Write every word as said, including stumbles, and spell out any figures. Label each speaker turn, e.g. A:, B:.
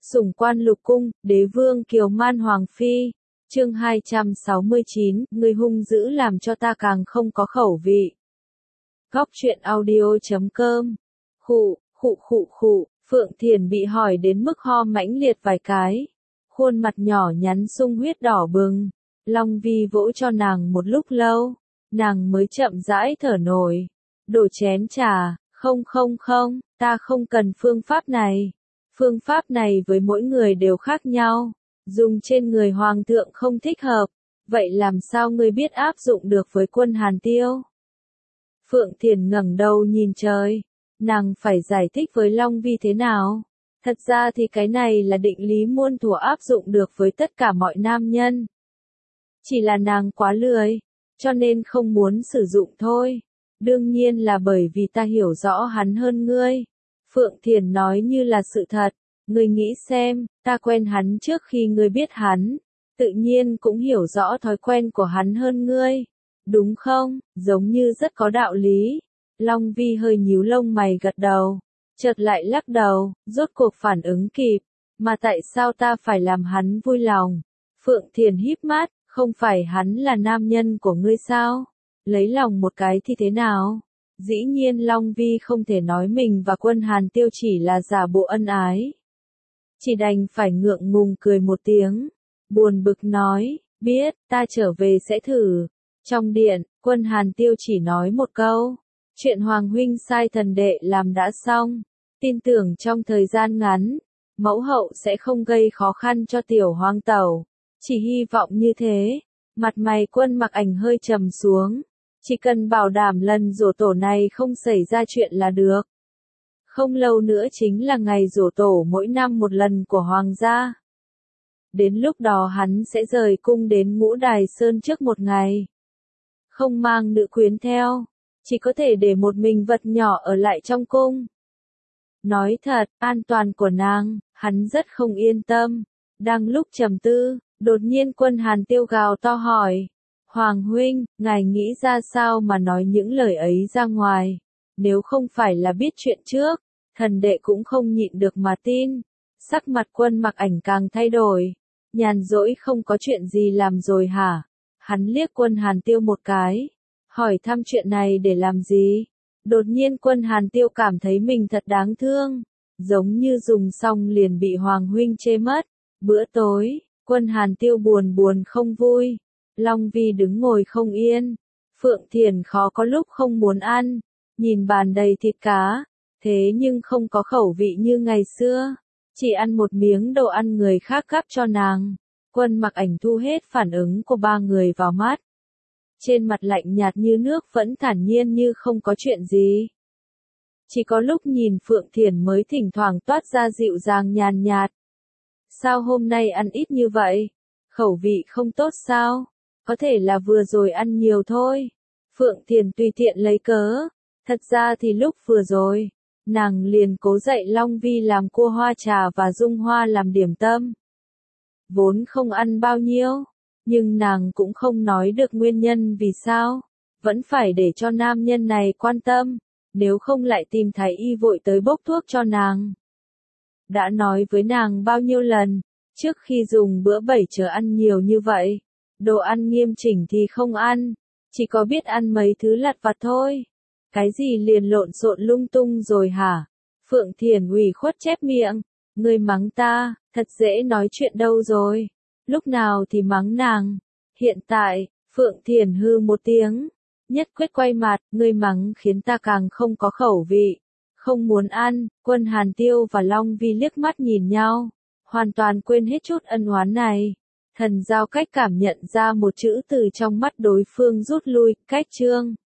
A: Sủng quan lục cung, đế vương kiều man hoàng phi. Chương hai trăm sáu mươi chín, người hung dữ làm cho ta càng không có khẩu vị. Góc truyện audio chấm com. Khụ, khụ khụ khụ, Phượng Thiền bị hỏi đến mức ho mãnh liệt vài cái. Khuôn mặt nhỏ nhắn sung huyết đỏ bừng. Long Vi vỗ cho nàng một lúc lâu. Nàng mới chậm rãi thở nổi. Đổ chén trà, không không không, ta không cần phương pháp này. Phương pháp này với mỗi người đều khác nhau. Dùng trên người hoàng thượng không thích hợp. Vậy làm sao ngươi biết áp dụng được với quân Hàn Tiêu? Phượng Thiền ngẩng đầu nhìn trời. Nàng phải giải thích với Long Vi thế nào? Thật ra thì cái này là định lý muôn thuở áp dụng được với tất cả mọi nam nhân. Chỉ là nàng quá lười, cho nên không muốn sử dụng thôi. Đương nhiên là bởi vì ta hiểu rõ hắn hơn ngươi. Phượng Thiền nói như là sự thật. Ngươi nghĩ xem, ta quen hắn trước khi ngươi biết hắn. Tự nhiên cũng hiểu rõ thói quen của hắn hơn ngươi. Đúng không? Giống như rất có đạo lý. Long Vi hơi nhíu lông mày gật đầu. Chợt lại lắc đầu, rốt cuộc phản ứng kịp. Mà tại sao ta phải làm hắn vui lòng? Phượng Thiền híp mắt, không phải hắn là nam nhân của ngươi sao? Lấy lòng một cái thì thế nào? Dĩ nhiên Long Vi không thể nói mình và quân Hàn Tiêu chỉ là giả bộ ân ái. Chỉ đành phải ngượng ngùng cười một tiếng. Buồn bực nói, biết, ta trở về sẽ thử. Trong điện, quân Hàn Tiêu chỉ nói một câu. Chuyện Hoàng huynh sai thần đệ làm đã xong. Tin tưởng trong thời gian ngắn, mẫu hậu sẽ không gây khó khăn cho tiểu hoàng tẩu. Chỉ hy vọng như thế. Mặt mày quân Mặc Ảnh hơi trầm xuống. Chỉ cần bảo đảm lần giỗ tổ này không xảy ra chuyện là được. Không lâu nữa chính là ngày giỗ tổ mỗi năm một lần của hoàng gia. Đến lúc đó hắn sẽ rời cung đến Ngũ Đài Sơn trước một ngày. Không mang nữ quyến theo, chỉ có thể để một mình vật nhỏ ở lại trong cung. Nói thật, an toàn của nàng, hắn rất không yên tâm. Đang lúc trầm tư, đột nhiên quân Hàn Tiêu gào to hỏi. Hoàng huynh, ngài nghĩ ra sao mà nói những lời ấy ra ngoài? Nếu không phải là biết chuyện trước, thần đệ cũng không nhịn được mà tin. Sắc mặt quân Mặc Ảnh càng thay đổi. Nhàn rỗi không có chuyện gì làm rồi hả? Hắn liếc quân Hàn Tiêu một cái. Hỏi thăm chuyện này để làm gì? Đột nhiên quân Hàn Tiêu cảm thấy mình thật đáng thương. Giống như dùng xong liền bị Hoàng huynh chê mất. Bữa tối, quân Hàn Tiêu buồn buồn không vui. Long Vi đứng ngồi không yên. Phượng Thiền khó có lúc không muốn ăn. Nhìn bàn đầy thịt cá. Thế nhưng không có khẩu vị như ngày xưa. Chỉ ăn một miếng đồ ăn người khác gắp cho nàng. Quân Mặc Ảnh thu hết phản ứng của ba người vào mắt. Trên mặt lạnh nhạt như nước vẫn thản nhiên như không có chuyện gì. Chỉ có lúc nhìn Phượng Thiền mới thỉnh thoảng toát ra dịu dàng nhàn nhạt. Sao hôm nay ăn ít như vậy? Khẩu vị không tốt sao? Có thể là vừa rồi ăn nhiều thôi. Phượng Thiền tùy tiện lấy cớ. Thật ra thì lúc vừa rồi, nàng liền cố dạy Long Vi làm cua hoa trà và Dung Hoa làm điểm tâm. Vốn không ăn bao nhiêu, nhưng nàng cũng không nói được nguyên nhân vì sao. Vẫn phải để cho nam nhân này quan tâm, nếu không lại tìm thái y vội tới bốc thuốc cho nàng. Đã nói với nàng bao nhiêu lần, trước khi dùng bữa bảy chớ ăn nhiều như vậy. Đồ ăn nghiêm chỉnh thì không ăn, chỉ có biết ăn mấy thứ lặt vặt thôi. Cái gì liền lộn xộn lung tung rồi hả? Phượng Thiền ủy khuất chép miệng. Ngươi mắng ta, thật dễ nói chuyện đâu rồi. Lúc nào thì mắng nàng. Hiện tại, Phượng Thiền hư một tiếng. Nhất quyết quay mặt, ngươi mắng khiến ta càng không có khẩu vị. Không muốn ăn, quân Hàn Tiêu và Long Vi liếc mắt nhìn nhau. Hoàn toàn quên hết chút ân oán này. Thần giao cách cảm nhận ra một chữ từ trong mắt đối phương rút lui, cách trương.